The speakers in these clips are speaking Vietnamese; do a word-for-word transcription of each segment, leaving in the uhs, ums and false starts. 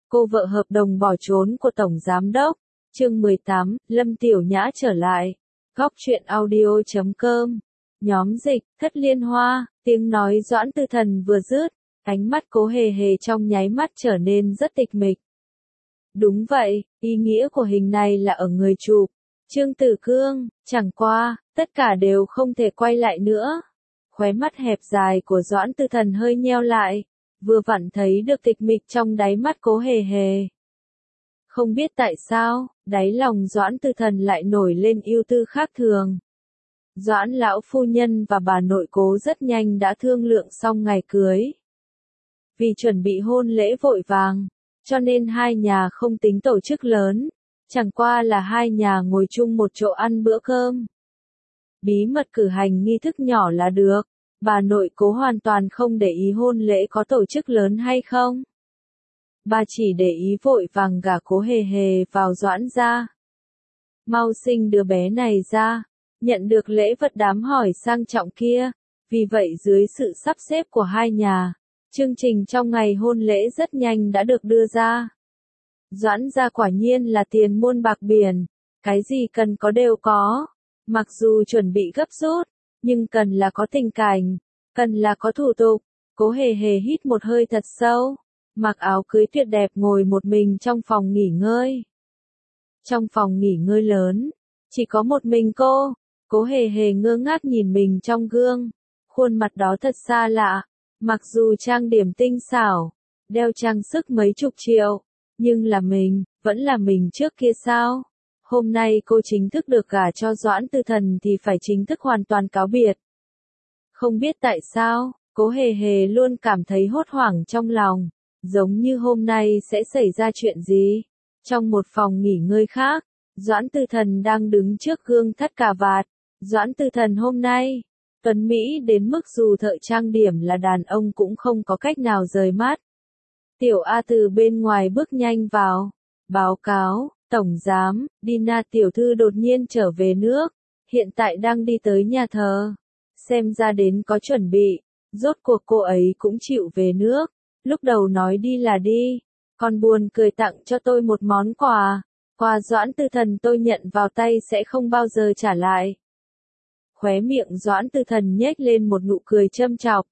cô vợ hợp đồng bỏ trốn của Tổng Giám Đốc. Chương mười tám, Lâm Tiểu Nhã trở lại. Góc truyện audio chấm com. Nhóm dịch, Thất Liên Hoa, tiếng nói Doãn Tư Thần vừa dứt, ánh mắt Cố Hề Hề trong nháy mắt trở nên rất tịch mịch. Đúng vậy, ý nghĩa của hình này là ở người chụp, Trương Tử Cương, chẳng qua, tất cả đều không thể quay lại nữa. Khóe mắt hẹp dài của Doãn Tư Thần hơi nheo lại, vừa vặn thấy được tịch mịch trong đáy mắt Cố Hề Hề. Không biết tại sao, đáy lòng Doãn Tư Thần lại nổi lên ưu tư khác thường. Doãn lão phu nhân và bà nội Cố rất nhanh đã thương lượng xong ngày cưới. Vì chuẩn bị hôn lễ vội vàng, cho nên hai nhà không tính tổ chức lớn, chẳng qua là hai nhà ngồi chung một chỗ ăn bữa cơm. Bí mật cử hành nghi thức nhỏ là được, bà nội Cố hoàn toàn không để ý hôn lễ có tổ chức lớn hay không. Bà chỉ để ý vội vàng gả Cố Hề Hề vào Doãn gia. Mau sinh đứa bé này ra, nhận được lễ vật đám hỏi sang trọng kia, vì vậy dưới sự sắp xếp của hai nhà, chương trình trong ngày hôn lễ rất nhanh đã được đưa ra. Doãn gia quả nhiên là tiền muôn bạc biển, cái gì cần có đều có, mặc dù chuẩn bị gấp rút, nhưng cần là có tình cảnh, cần là có thủ tục. Cố Hề Hề hít một hơi thật sâu, mặc áo cưới tuyệt đẹp ngồi một mình trong phòng nghỉ ngơi. Trong phòng nghỉ ngơi lớn, chỉ có một mình cô, Cố Hề Hề ngơ ngác nhìn mình trong gương, khuôn mặt đó thật xa lạ, mặc dù trang điểm tinh xảo, đeo trang sức mấy chục triệu, nhưng là mình, vẫn là mình trước kia sao? Hôm nay cô chính thức được gả cho Doãn Tư Thần thì phải chính thức hoàn toàn cáo biệt. Không biết tại sao, Cố Hề Hề luôn cảm thấy hốt hoảng trong lòng, giống như hôm nay sẽ xảy ra chuyện gì. Trong một phòng nghỉ ngơi khác, Doãn Tư Thần đang đứng trước gương thắt cà vạt. Doãn Tư Thần hôm nay, tuấn Mỹ đến mức dù thợ trang điểm là đàn ông cũng không có cách nào rời mắt. Tiểu A từ bên ngoài bước nhanh vào, báo cáo, Tổng Giám, Dina tiểu thư đột nhiên trở về nước, hiện tại đang đi tới nhà thờ. Xem ra đến có chuẩn bị, rốt cuộc cô ấy cũng chịu về nước, lúc đầu nói đi là đi, còn buồn cười tặng cho tôi một món quà, quà Doãn Tư Thần tôi nhận vào tay sẽ không bao giờ trả lại. Khóe miệng Doãn Tư Thần nhếch lên một nụ cười châm chọc.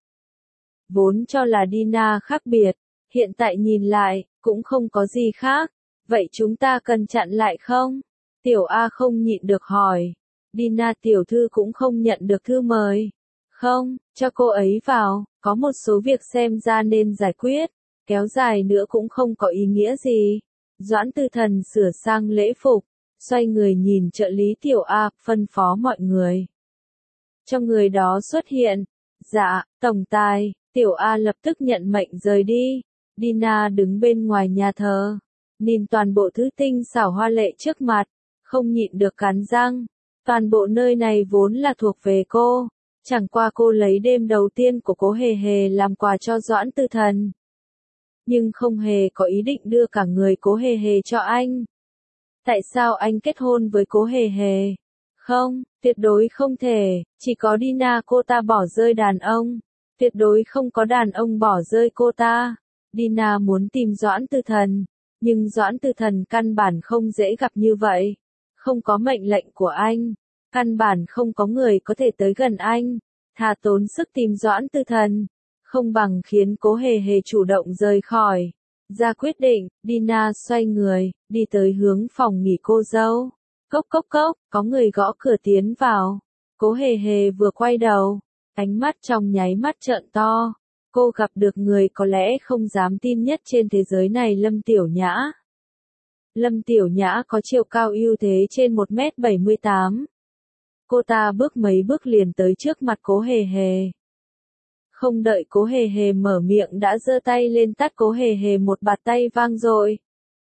Vốn cho là Dina khác biệt, hiện tại nhìn lại, cũng không có gì khác, vậy chúng ta cần chặn lại không? Tiểu A không nhịn được hỏi, Dina tiểu thư cũng không nhận được thư mời. Không, cho cô ấy vào, có một số việc xem ra nên giải quyết, kéo dài nữa cũng không có ý nghĩa gì. Doãn Tư Thần sửa sang lễ phục, xoay người nhìn trợ lý Tiểu A, phân phó mọi người. Cho người đó xuất hiện. Dạ, tổng tài. Tiểu A lập tức nhận mệnh rời đi. Dina đứng bên ngoài nhà thờ, nhìn toàn bộ thứ tinh xảo hoa lệ trước mặt, không nhịn được cắn răng. Toàn bộ nơi này vốn là thuộc về cô, chẳng qua cô lấy đêm đầu tiên của Cố Hề Hề làm quà cho Doãn Tư Thần. Nhưng không hề có ý định đưa cả người Cố Hề Hề cho anh. Tại sao anh kết hôn với Cố Hề Hề? Không, tuyệt đối không thể, chỉ có Dina cô ta bỏ rơi đàn ông, tuyệt đối không có đàn ông bỏ rơi cô ta. Dina muốn tìm Doãn Tư Thần, nhưng Doãn Tư Thần căn bản không dễ gặp như vậy. Không có mệnh lệnh của anh, căn bản không có người có thể tới gần anh. Thà tốn sức tìm Doãn Tư Thần, không bằng khiến Cố Hề Hề chủ động rời khỏi. Ra quyết định, Dina xoay người, đi tới hướng phòng nghỉ cô dâu. Cốc cốc cốc, có người gõ cửa tiến vào. Cố Hề Hề vừa quay đầu, ánh mắt trong nháy mắt trợn to. Cô gặp được người có lẽ không dám tin nhất trên thế giới này, Lâm Tiểu Nhã. Lâm Tiểu Nhã có chiều cao ưu thế trên một mét bảy mươi tám. Cô ta bước mấy bước liền tới trước mặt Cố Hề Hề. Không đợi Cố Hề Hề mở miệng đã giơ tay lên tát Cố Hề Hề một bạt tay vang dội.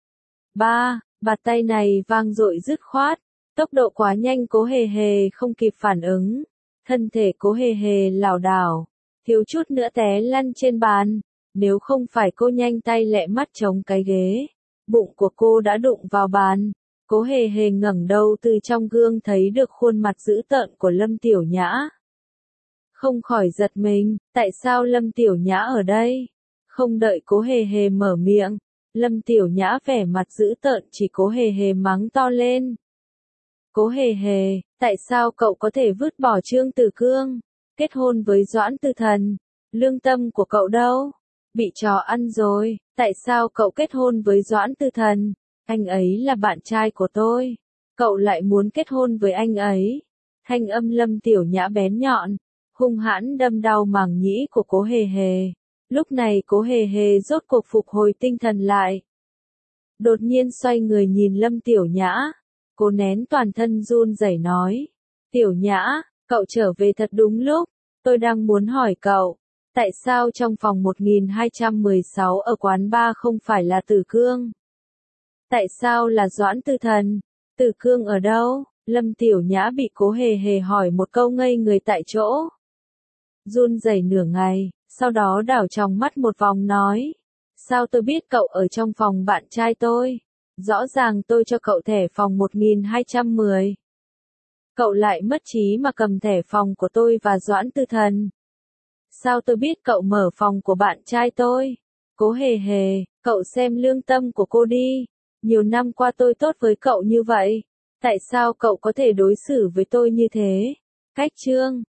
Ba, bạt tay này vang dội dứt khoát, tốc độ quá nhanh Cố Hề Hề không kịp phản ứng. Thân thể Cố Hề Hề lảo đảo, thiếu chút nữa té lăn trên bàn, nếu không phải cô nhanh tay lẹ mắt chống cái ghế, bụng của cô đã đụng vào bàn. Cố Hề Hề ngẩng đầu từ trong gương thấy được khuôn mặt dữ tợn của Lâm Tiểu Nhã. Không khỏi giật mình, tại sao Lâm Tiểu Nhã ở đây? Không đợi Cố Hề Hề mở miệng, Lâm Tiểu Nhã vẻ mặt dữ tợn chỉ Cố Hề Hề mắng to lên. Cố Hề Hề, tại sao cậu có thể vứt bỏ Trương Tử Cương, kết hôn với Doãn Tư Thần? Lương tâm của cậu đâu? Bị trò ăn rồi, tại sao cậu kết hôn với Doãn Tư Thần? Anh ấy là bạn trai của tôi. Cậu lại muốn kết hôn với anh ấy. Thanh âm Lâm Tiểu Nhã bén nhọn, hung hãn đâm đau màng nhĩ của Cố Hề Hề. Lúc này Cố Hề Hề rốt cuộc phục hồi tinh thần lại. Đột nhiên xoay người nhìn Lâm Tiểu Nhã. Cô nén toàn thân run rẩy nói. Tiểu Nhã, cậu trở về thật đúng lúc. Tôi đang muốn hỏi cậu. Tại sao trong phòng một nghìn hai trăm mười sáu ở quán bar không phải là Tử Cương? Tại sao là Doãn Tư Thần? Tử Cương ở đâu? Lâm Tiểu Nhã bị Cố Hề Hề hỏi một câu ngây người tại chỗ. Run rẩy nửa ngày, sau đó đảo trong mắt một vòng nói. Sao tôi biết cậu ở trong phòng bạn trai tôi? Rõ ràng tôi cho cậu thẻ phòng một nghìn hai trăm mười. Cậu lại mất trí mà cầm thẻ phòng của tôi và Doãn Tư Thần. Sao tôi biết cậu mở phòng của bạn trai tôi? Cố Hề Hề, cậu xem lương tâm của cô đi. Nhiều năm qua tôi tốt với cậu như vậy. Tại sao cậu có thể đối xử với tôi như thế? Cách Trương